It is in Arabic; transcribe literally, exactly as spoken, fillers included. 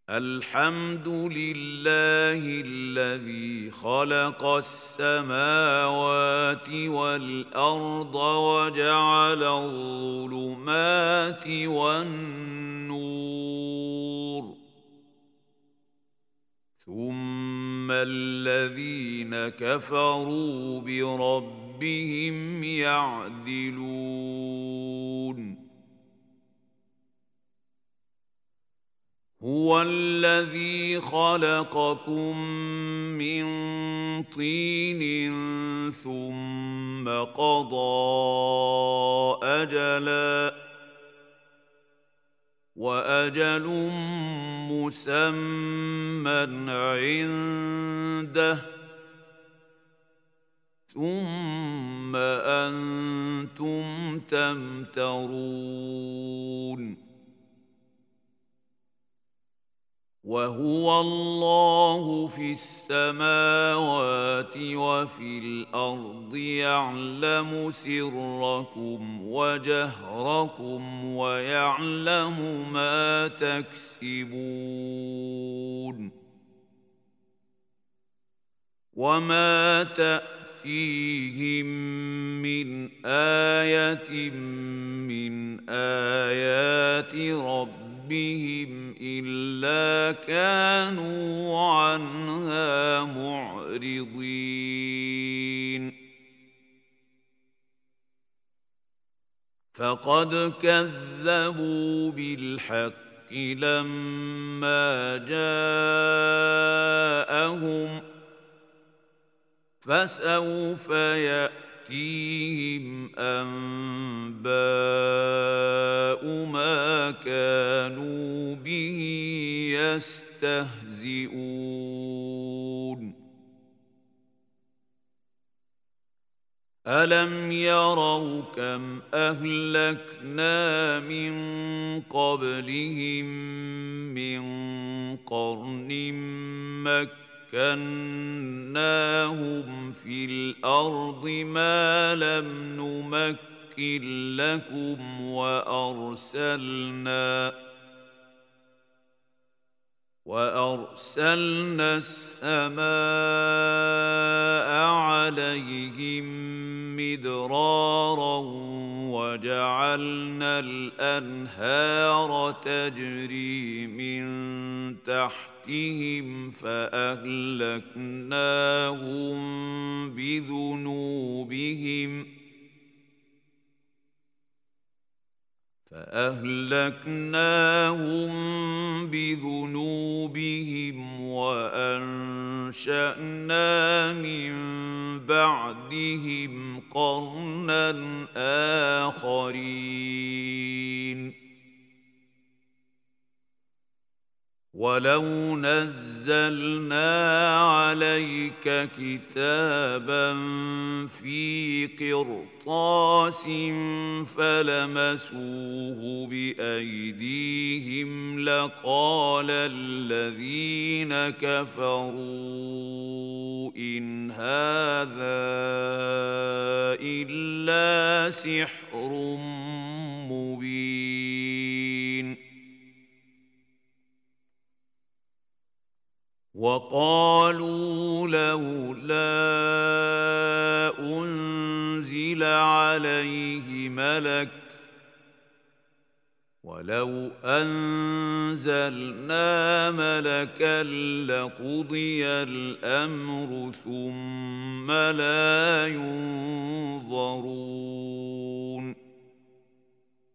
الحمد لله الذي خلق السماوات والأرض وجعل الظلمات والنور ثم الذين كفروا بربهم يعدلون هو الذي خلقكم من طين ثم قضى أجلا وأجل مسمى عنده ثم أنتم تمترون وهو الله في السماوات وفي الأرض يعلم سركم وجهركم ويعلم ما تكسبون وما تأتيهم من آية من آيات ربهم بهم إلا كانوا عنها معرضين فقد كذبوا بالحق لما جاءهم فسوف يأتي يأتيهم أنباء ما كانوا به يستهزئون ألم يروا كم أهلكنا من قبلهم من قرن مكة مكناهم في الأرض ما لم نمكن لكم وأرسلنا وأرسلنا السماء عليهم مدرارا وجعلنا الأنهار تجري من تحت فأهلكناهم بذنوبهم فأهلكناهم بذنوبهم وأنشأنا من بعدهم قرنا آخرين ولو نزلنا عليك كتابا في قرطاس فلمسوه بأيديهم لقال الذين كفروا إن هذا إلا سحر مبين وقالوا لولا أنزل عليه ملك ولو أنزلنا ملكا لقضي الأمر ثم لا ينظرون